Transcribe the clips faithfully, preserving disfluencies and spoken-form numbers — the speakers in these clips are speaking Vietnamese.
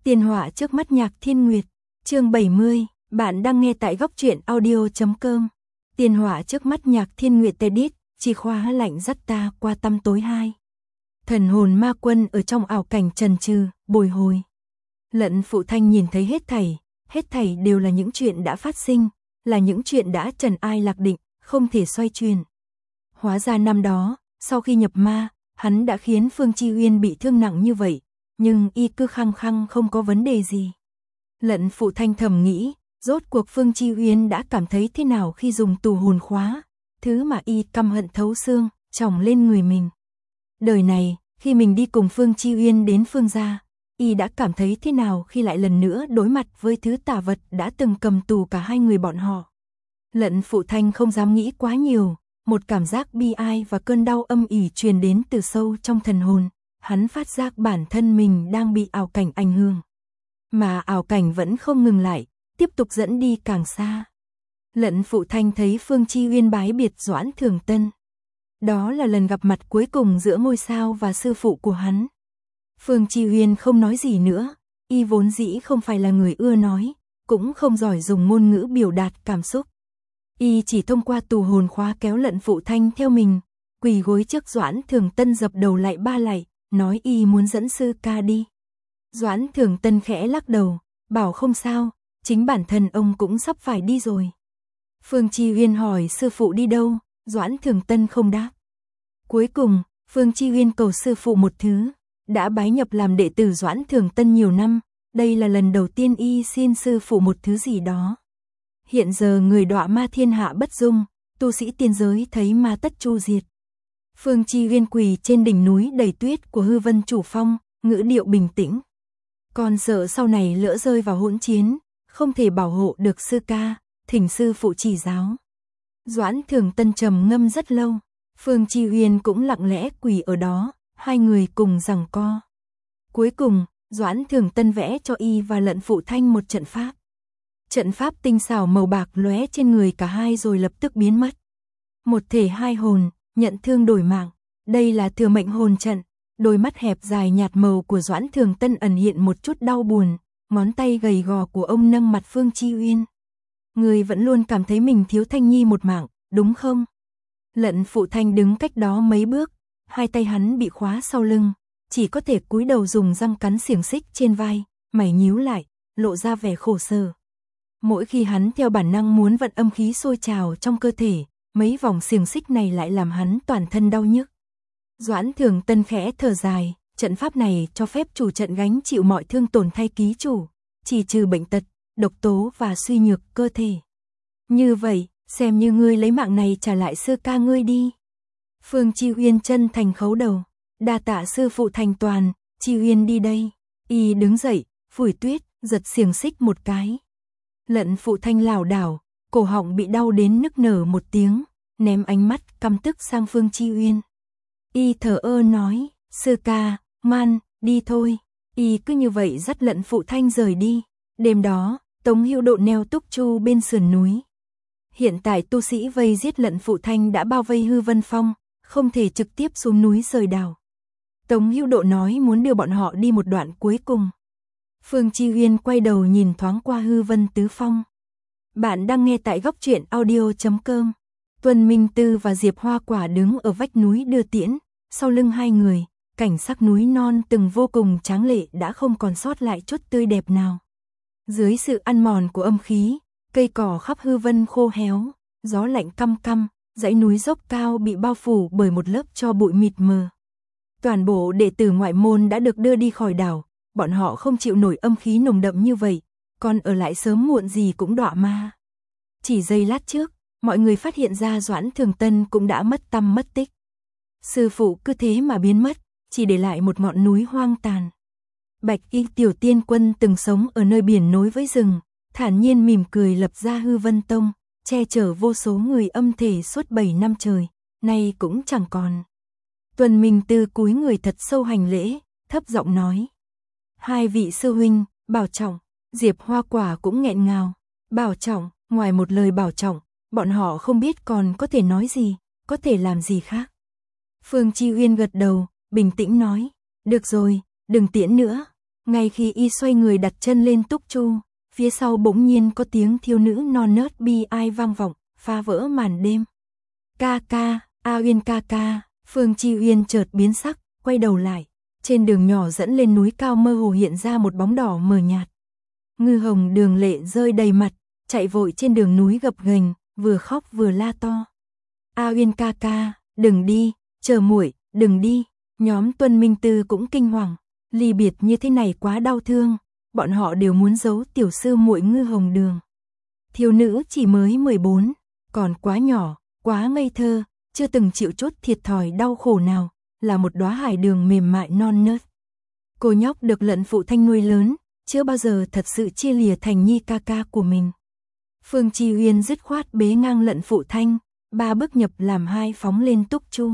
Tiền họa trước mắt Nhạc Thiên Nguyệt, chương bảy mươi, bạn đang nghe tại góc truyện audio chấm com. Tiền họa trước mắt Nhạc Thiên Nguyệt Tedit, chìa khóa lạnh dắt ta qua tăm tối hai. Thần hồn ma quân ở trong ảo cảnh trần trừ, bồi hồi. Lận Phụ Thanh nhìn thấy hết thảy, hết thảy đều là những chuyện đã phát sinh, là những chuyện đã trần ai lạc định, không thể xoay chuyển. Hóa ra năm đó, sau khi nhập ma, hắn đã khiến Phương Chi Uyên bị thương nặng như vậy, nhưng y cứ khăng khăng không có vấn đề gì. Lận Phụ Thanh thầm nghĩ, rốt cuộc Phương Chi Uyên đã cảm thấy thế nào khi dùng tù hồn khóa, thứ mà y căm hận thấu xương, chồng lên người mình. Đời này, khi mình đi cùng Phương Chi Uyên đến Phương gia, y đã cảm thấy thế nào khi lại lần nữa đối mặt với thứ tà vật đã từng cầm tù cả hai người bọn họ. Lận Phụ Thanh không dám nghĩ quá nhiều, một cảm giác bi ai và cơn đau âm ỉ truyền đến từ sâu trong thần hồn, hắn phát giác bản thân mình đang bị ảo cảnh ảnh hưởng. Mà ảo cảnh vẫn không ngừng lại, tiếp tục dẫn đi càng xa. Lận Phụ Thanh thấy Phương Chi Uyên bái biệt Doãn Thường Tân. Đó là lần gặp mặt cuối cùng giữa ngôi sao và sư phụ của hắn. Phương Chi Uyên không nói gì nữa, y vốn dĩ không phải là người ưa nói, cũng không giỏi dùng ngôn ngữ biểu đạt cảm xúc. Y chỉ thông qua tù hồn khóa kéo Lận Phụ Thanh theo mình, quỳ gối trước Doãn Thường Tân dập đầu lại ba lạy, nói y muốn dẫn sư ca đi. Doãn Thường Tân khẽ lắc đầu, bảo không sao, chính bản thân ông cũng sắp phải đi rồi. Phương Chi Uyên hỏi sư phụ đi đâu, Doãn Thường Tân không đáp. Cuối cùng, Phương Chi Uyên cầu sư phụ một thứ, đã bái nhập làm đệ tử Doãn Thường Tân nhiều năm, đây là lần đầu tiên y xin sư phụ một thứ gì đó. Hiện giờ người đọa ma thiên hạ bất dung, tu sĩ tiên giới thấy ma tất chu diệt. Phương Chi Uyên quỳ trên đỉnh núi đầy tuyết của Hư Vân Chủ Phong, ngữ điệu bình tĩnh. Còn sợ sau này lỡ rơi vào hỗn chiến, không thể bảo hộ được sư ca, thỉnh sư phụ chỉ giáo. Doãn Thường Tân trầm ngâm rất lâu, Phương Chi Uyên cũng lặng lẽ quỳ ở đó, hai người cùng giằng co. Cuối cùng, Doãn Thường Tân vẽ cho y và Lận Phụ Thanh một trận pháp. Trận pháp tinh xảo màu bạc lóe trên người cả hai rồi lập tức biến mất. Một thể hai hồn, nhận thương đổi mạng, đây là thừa mệnh hồn trận. Đôi mắt hẹp dài nhạt màu của Doãn Thường Tân ẩn hiện một chút đau buồn, ngón tay gầy gò của ông nâng mặt Phương Chi Uyên. Người vẫn luôn cảm thấy mình thiếu Thanh Nhi một mạng, đúng không? Lận Phụ Thanh đứng cách đó mấy bước, hai tay hắn bị khóa sau lưng, chỉ có thể cúi đầu dùng răng cắn xiềng xích trên vai, mày nhíu lại, lộ ra vẻ khổ sở. Mỗi khi hắn theo bản năng muốn vận âm khí sôi trào trong cơ thể, mấy vòng xiềng xích này lại làm hắn toàn thân đau nhức. Doãn Thường Tân khẽ thở dài, trận pháp này cho phép chủ trận gánh chịu mọi thương tổn thay ký chủ, chỉ trừ bệnh tật, độc tố và suy nhược cơ thể. Như vậy, xem như ngươi lấy mạng này trả lại sư ca ngươi đi. Phương Chi Uyên chân thành khấu đầu, đa tạ sư phụ thành toàn, Chi Uyên đi đây. Y đứng dậy, phủi tuyết, giật xiềng xích một cái. Lận Phụ Thanh lảo đảo, cổ họng bị đau đến nức nở một tiếng, ném ánh mắt căm tức sang Phương Chi Uyên. Y thở ơ nói, sư ca, man, đi thôi. Y cứ như vậy dắt Lận Phụ Thanh rời đi. Đêm đó, Tống Hữu Độ neo túc chu bên sườn núi. Hiện tại tu sĩ vây giết Lận Phụ Thanh đã bao vây Hư Vân Phong, không thể trực tiếp xuống núi rời đảo. Tống Hữu Độ nói muốn đưa bọn họ đi một đoạn cuối cùng. Phương Chi Uyên quay đầu nhìn thoáng qua Hư Vân Tứ Phong. Bạn đang nghe tại góc truyện audio chấm com. Tuân Minh Tư và Diệp Hoa Quả đứng ở vách núi đưa tiễn, sau lưng hai người, cảnh sắc núi non từng vô cùng tráng lệ đã không còn sót lại chút tươi đẹp nào. Dưới sự ăn mòn của âm khí, cây cỏ khắp Hư Vân khô héo, gió lạnh căm căm, dãy núi dốc cao bị bao phủ bởi một lớp tro bụi mịt mờ. Toàn bộ đệ tử ngoại môn đã được đưa đi khỏi đảo, bọn họ không chịu nổi âm khí nồng đậm như vậy, còn ở lại sớm muộn gì cũng đọa ma. Chỉ giây lát trước, mọi người phát hiện ra Doãn Thường Tân cũng đã mất tăm mất tích. Sư phụ cứ thế mà biến mất, chỉ để lại một ngọn núi hoang tàn. Bạch Y Tiểu Tiên Quân từng sống ở nơi biển nối với rừng, thản nhiên mỉm cười lập ra Hư Vân Tông, che chở vô số người âm thể suốt bảy năm trời, nay cũng chẳng còn. Tuân Minh Tư cúi người thật sâu hành lễ, thấp giọng nói. Hai vị sư huynh, bảo trọng. Diệp Hoa Quả cũng nghẹn ngào. Bảo trọng, ngoài một lời bảo trọng, bọn họ không biết còn có thể nói gì, có thể làm gì khác. Phương Chi Uyên gật đầu, bình tĩnh nói. Được rồi, đừng tiễn nữa. Ngay khi y xoay người đặt chân lên túc chu, phía sau bỗng nhiên có tiếng thiếu nữ non nớt bi ai vang vọng, phá vỡ màn đêm. Ca ca, A Uyên ca ca, Phương Chi Uyên chợt biến sắc, quay đầu lại. Trên đường nhỏ dẫn lên núi cao mơ hồ hiện ra một bóng đỏ mờ nhạt. Ngư Hồng Đường lệ rơi đầy mặt, chạy vội trên đường núi gập ghềnh, vừa khóc vừa la to. A Uyên ca ca, đừng đi, chờ muội, đừng đi. Nhóm Tuân Minh Tư cũng kinh hoàng, ly biệt như thế này quá đau thương, bọn họ đều muốn giấu tiểu sư muội Ngư Hồng Đường. Thiếu nữ chỉ mới mười bốn, còn quá nhỏ, quá ngây thơ, chưa từng chịu chút thiệt thòi đau khổ nào, là một đóa hải đường mềm mại non nớt. Cô nhóc được lận phụ thanh nuôi lớn, chưa bao giờ thật sự chia lìa thành nhi ca ca của mình. Phương Chi Uyên dứt khoát bế ngang lận phụ thanh, ba bước nhập làm hai phóng lên túc chu.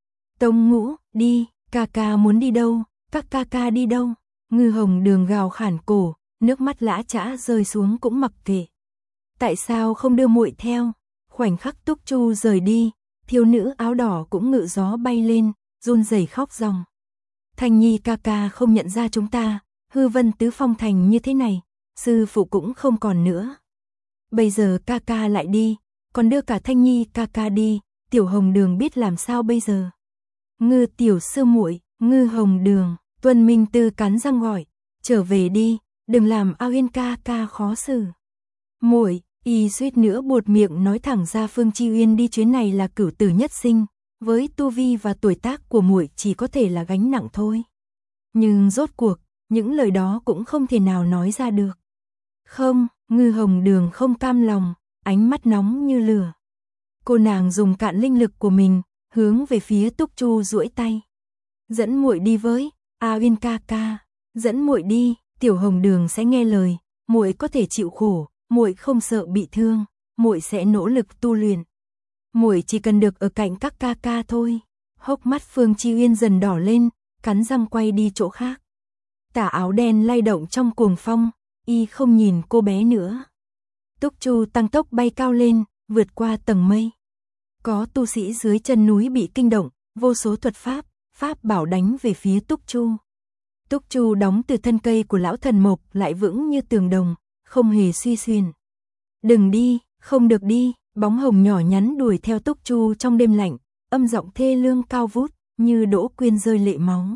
Tông Ngũ, đi, ca ca muốn đi đâu, các ca ca đi đâu? Ngư Hồng Đường gào khản cổ, nước mắt lã chã rơi xuống cũng mặc kệ. Tại sao không đưa muội theo? Khoảnh khắc túc chu rời đi, thiếu nữ áo đỏ cũng ngự gió bay lên, run rẩy khóc ròng. Thanh nhi ca ca không nhận ra chúng ta, hư vân tứ phong thành như thế này, sư phụ cũng không còn nữa. Bây giờ ca ca lại đi, còn đưa cả Thanh nhi ca ca đi, tiểu Hồng Đường biết làm sao bây giờ? Ngư tiểu sư muội, Ngư Hồng Đường, Tuân Minh Tư cắn răng gọi, trở về đi, đừng làm A Uyên ca ca khó xử. Muội, y suýt nữa buột miệng nói thẳng ra Phương Chi Uyên đi chuyến này là cửu tử nhất sinh, với tu vi và tuổi tác của muội chỉ có thể là gánh nặng thôi. Nhưng rốt cuộc, những lời đó cũng không thể nào nói ra được. Không, Ngư Hồng Đường không cam lòng, ánh mắt nóng như lửa. Cô nàng dùng cạn linh lực của mình, hướng về phía túc chu duỗi tay. Dẫn muội đi với, A Uyên ca ca, dẫn muội đi, tiểu Hồng Đường sẽ nghe lời, muội có thể chịu khổ, muội không sợ bị thương, muội sẽ nỗ lực tu luyện. Muội chỉ cần được ở cạnh các ca ca thôi. Hốc mắt Phương Chi Uyên dần đỏ lên, cắn răng quay đi chỗ khác. Tà áo đen lay động trong cuồng phong, y không nhìn cô bé nữa. Túc chu tăng tốc bay cao lên, vượt qua tầng mây. Có tu sĩ dưới chân núi bị kinh động, vô số thuật pháp, pháp bảo đánh về phía túc chu. Túc chu đóng từ thân cây của lão thần mộc lại vững như tường đồng, không hề suy xuyên. Đừng đi, không được đi, bóng hồng nhỏ nhắn đuổi theo túc chu trong đêm lạnh, âm giọng thê lương cao vút, như Đỗ Quyên rơi lệ máu.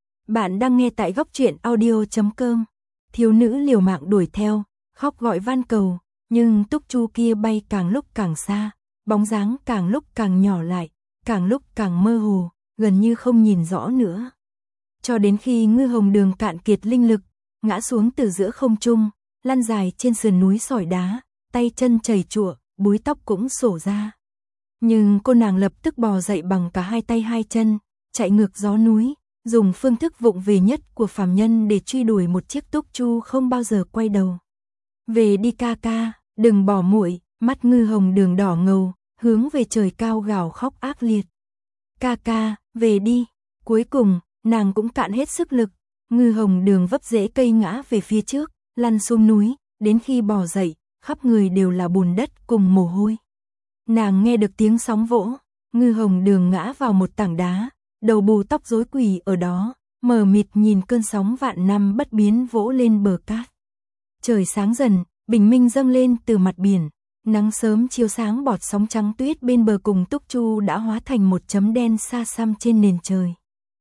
Bạn đang nghe tại góc truyện audio chấm com. Thiếu nữ liều mạng đuổi theo, khóc gọi van cầu, nhưng túc chu kia bay càng lúc càng xa, bóng dáng càng lúc càng nhỏ lại, càng lúc càng mơ hồ, gần như không nhìn rõ nữa. Cho đến khi Ngư Hồng Đường cạn kiệt linh lực, ngã xuống từ giữa không trung, lăn dài trên sườn núi sỏi đá, tay chân chảy chụa, búi tóc cũng sổ ra. Nhưng cô nàng lập tức bò dậy bằng cả hai tay hai chân, chạy ngược gió núi, dùng phương thức vụng về nhất của phàm nhân để truy đuổi một chiếc túc chu không bao giờ quay đầu. Về đi ca ca, đừng bỏ muội, mắt Ngư Hồng Đường đỏ ngầu, hướng về trời cao gào khóc ác liệt. Ca ca, về đi. Cuối cùng, nàng cũng cạn hết sức lực, Ngư Hồng Đường vấp rễ cây ngã về phía trước, lăn xuống núi, đến khi bò dậy, khắp người đều là bùn đất cùng mồ hôi. Nàng nghe được tiếng sóng vỗ, Ngư Hồng Đường ngã vào một tảng đá, đầu bù tóc rối quỳ ở đó, mờ mịt nhìn cơn sóng vạn năm bất biến vỗ lên bờ cát. Trời sáng dần, bình minh dâng lên từ mặt biển, nắng sớm chiếu sáng bọt sóng trắng tuyết bên bờ cùng túc chu đã hóa thành một chấm đen xa xăm trên nền trời.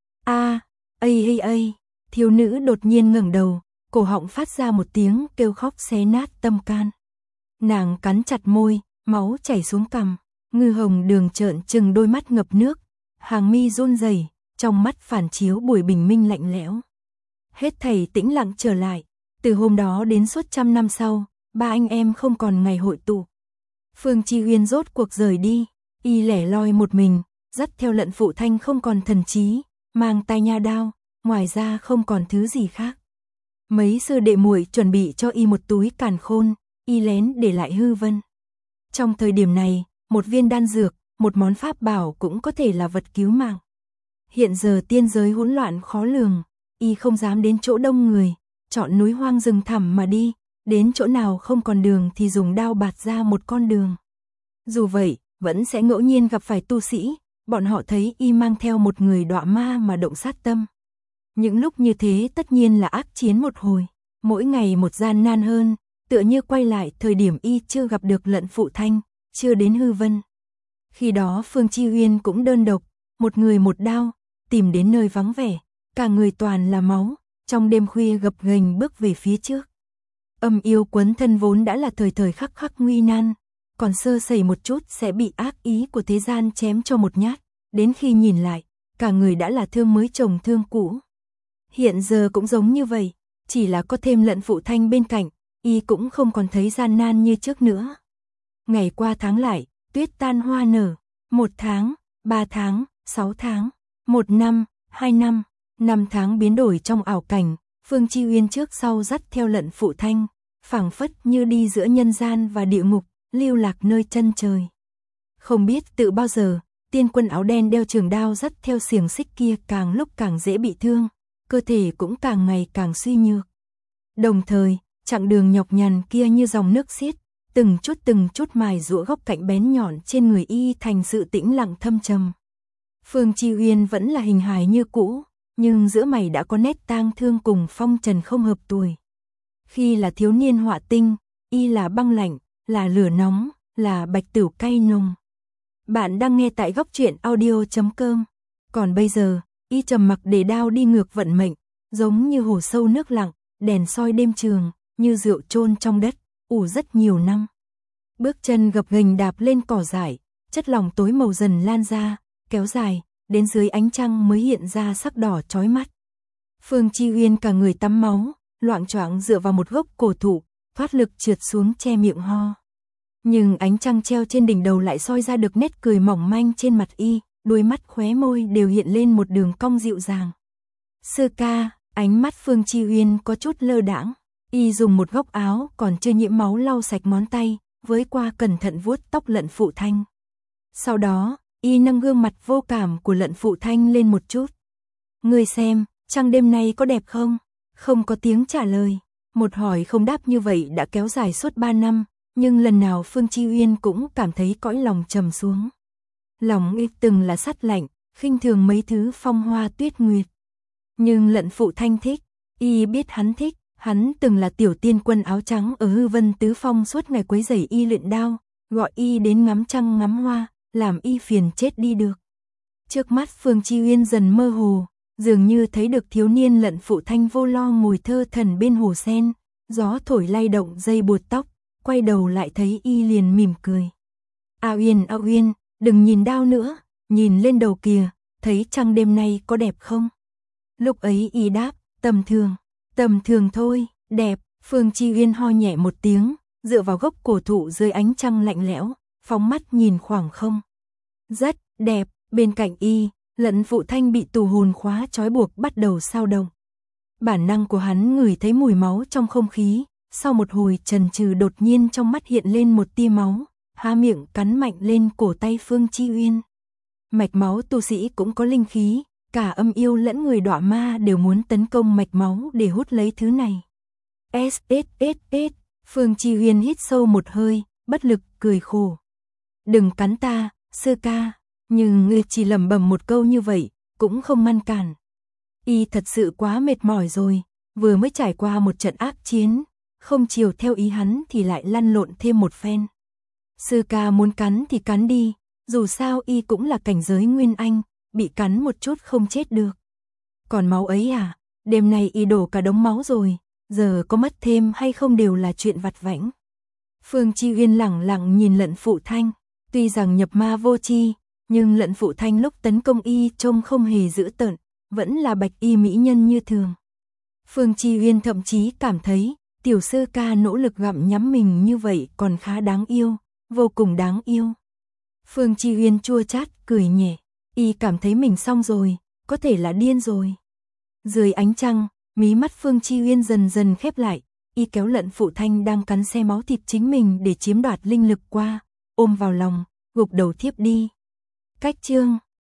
A, ây ây ây, thiếu nữ đột nhiên ngẩng đầu, cổ họng phát ra một tiếng kêu khóc xé nát tâm can. Nàng cắn chặt môi, máu chảy xuống cằm, Ngư Hồng Đường trợn trừng đôi mắt ngập nước, hàng mi run rẩy, trong mắt phản chiếu buổi bình minh lạnh lẽo. Hết thảy tĩnh lặng trở lại, từ hôm đó đến suốt trăm năm sau, ba anh em không còn ngày hội tụ. Phương Chi Uyên rốt cuộc rời đi, y lẻ loi một mình, dắt theo lận phụ thanh không còn thần trí, mang tai nha đao, ngoài ra không còn thứ gì khác. Mấy sư đệ muội chuẩn bị cho y một túi càn khôn, y lén để lại hư vân. Trong thời điểm này, một viên đan dược, một món pháp bảo cũng có thể là vật cứu mạng. Hiện giờ tiên giới hỗn loạn khó lường, y không dám đến chỗ đông người, chọn núi hoang rừng thẳm mà đi, đến chỗ nào không còn đường thì dùng đao bạt ra một con đường. Dù vậy, vẫn sẽ ngẫu nhiên gặp phải tu sĩ, bọn họ thấy y mang theo một người đọa ma mà động sát tâm. Những lúc như thế tất nhiên là ác chiến một hồi, mỗi ngày một gian nan hơn, tựa như quay lại thời điểm y chưa gặp được Lận Phụ Thanh, chưa đến hư vân. Khi đó Phương Chi Uyên cũng đơn độc, một người một đao, tìm đến nơi vắng vẻ, cả người toàn là máu, trong đêm khuya gập ghềnh bước về phía trước. Âm yêu quấn thân vốn đã là thời thời khắc khắc nguy nan, còn sơ sẩy một chút sẽ bị ác ý của thế gian chém cho một nhát, đến khi nhìn lại, cả người đã là thương mới chồng thương cũ. Hiện giờ cũng giống như vậy, chỉ là có thêm Lận Phụ Thanh bên cạnh, y cũng không còn thấy gian nan như trước nữa. Ngày qua tháng lại, tuyết tan hoa nở, một tháng, ba tháng, sáu tháng, một năm, hai năm, năm tháng biến đổi trong ảo cảnh, Phương Chi Uyên trước sau dắt theo Lận Phụ Thanh, phảng phất như đi giữa nhân gian và địa ngục, lưu lạc nơi chân trời. Không biết tự bao giờ, tiên quân áo đen đeo trường đao dắt theo xiềng xích kia càng lúc càng dễ bị thương, cơ thể cũng càng ngày càng suy nhược. Đồng thời, chặng đường nhọc nhằn kia như dòng nước xiết, từng chút từng chút mài giũa góc cạnh bén nhọn trên người y thành sự tĩnh lặng thâm trầm. Phương Chi Uyên vẫn là hình hài như cũ, nhưng giữa mày đã có nét tang thương cùng phong trần không hợp tuổi. Khi là thiếu niên họa tinh, y là băng lạnh, là lửa nóng, là bạch tửu cay nồng. Bạn đang nghe tại góc truyện audio chấm com. Còn bây giờ, y trầm mặc để đao đi ngược vận mệnh, giống như hồ sâu nước lặng, đèn soi đêm trường, như rượu chôn trong đất, ủ rất nhiều năm. Bước chân gập ghềnh đạp lên cỏ dại, chất lỏng tối màu dần lan ra, kéo dài, đến dưới ánh trăng mới hiện ra sắc đỏ chói mắt. Phương Chi Uyên cả người tắm máu, loạng choạng dựa vào một gốc cổ thụ, thoát lực trượt xuống che miệng ho. Nhưng ánh trăng treo trên đỉnh đầu lại soi ra được nét cười mỏng manh trên mặt y, đôi mắt khóe môi đều hiện lên một đường cong dịu dàng. Sư ca, ánh mắt Phương Chi Uyên có chút lơ đãng, y dùng một góc áo còn chưa nhiễm máu lau sạch ngón tay, với qua cẩn thận vuốt tóc Lận Phụ Thanh. Sau đó, y nâng gương mặt vô cảm của Lận Phụ Thanh lên một chút. Ngươi xem, trăng đêm nay có đẹp không? Không có tiếng trả lời. Một hỏi không đáp như vậy đã kéo dài suốt ba năm, nhưng lần nào Phương Chi Uyên cũng cảm thấy cõi lòng trầm xuống. Lòng y từng là sắt lạnh, khinh thường mấy thứ phong hoa tuyết nguyệt. Nhưng Lận Phụ Thanh thích, y biết hắn thích, hắn từng là tiểu tiên quân áo trắng ở hư vân tứ phong suốt ngày quấy rầy y luyện đao, gọi y đến ngắm trăng ngắm hoa, làm y phiền chết đi được. Trước mắt Phương Chi Uyên dần mơ hồ, dường như thấy được thiếu niên Lận Phụ Thanh vô lo ngồi thơ thần bên hồ sen, gió thổi lay động dây buộc tóc, quay đầu lại thấy y liền mỉm cười. A Uyên, A Uyên, đừng nhìn đao nữa, nhìn lên đầu kìa, thấy trăng đêm nay có đẹp không? Lúc ấy y đáp, tầm thường, tầm thường thôi, đẹp. Phương Chi Uyên ho nhẹ một tiếng, dựa vào gốc cổ thụ dưới ánh trăng lạnh lẽo, phóng mắt nhìn khoảng không. Rất đẹp. Bên cạnh y, Lận Phụ Thanh bị tù hồn khóa trói buộc bắt đầu xao động. Bản năng của hắn ngửi thấy mùi máu trong không khí, sau một hồi chần chừ đột nhiên trong mắt hiện lên một tia máu, há miệng cắn mạnh lên cổ tay Phương Chi Uyên. Mạch máu tu sĩ cũng có linh khí, cả âm yêu lẫn người đọa ma đều muốn tấn công mạch máu để hút lấy thứ này. S S S S, Phương Chi Uyên hít sâu một hơi, bất lực cười khổ. Đừng cắn ta, sư ca. Nhưng ngươi chỉ lẩm bẩm một câu như vậy, cũng không ngăn cản. Y thật sự quá mệt mỏi rồi, vừa mới trải qua một trận ác chiến, không chiều theo ý hắn thì lại lăn lộn thêm một phen. Sư ca muốn cắn thì cắn đi, dù sao y cũng là cảnh giới nguyên anh, bị cắn một chút không chết được. Còn máu ấy à, đêm nay y đổ cả đống máu rồi, giờ có mất thêm hay không đều là chuyện vặt vãnh. Phương Chi Uyên lẳng lặng nhìn Lận Phụ Thanh, tuy rằng nhập ma vô chi, nhưng Lận Phụ Thanh lúc tấn công y trông không hề dữ tợn, vẫn là bạch y mỹ nhân như thường. Phương Chi Uyên thậm chí cảm thấy, tiểu sư ca nỗ lực gặm nhắm mình như vậy còn khá đáng yêu, vô cùng đáng yêu. Phương Chi Uyên chua chát cười nhẹ, y cảm thấy mình xong rồi, có thể là điên rồi. Dưới ánh trăng, mí mắt Phương Chi Uyên dần dần khép lại, y kéo Lận Phụ Thanh đang cắn xé máu thịt chính mình để chiếm đoạt linh lực qua, ôm vào lòng, gục đầu thiếp đi. Cách chương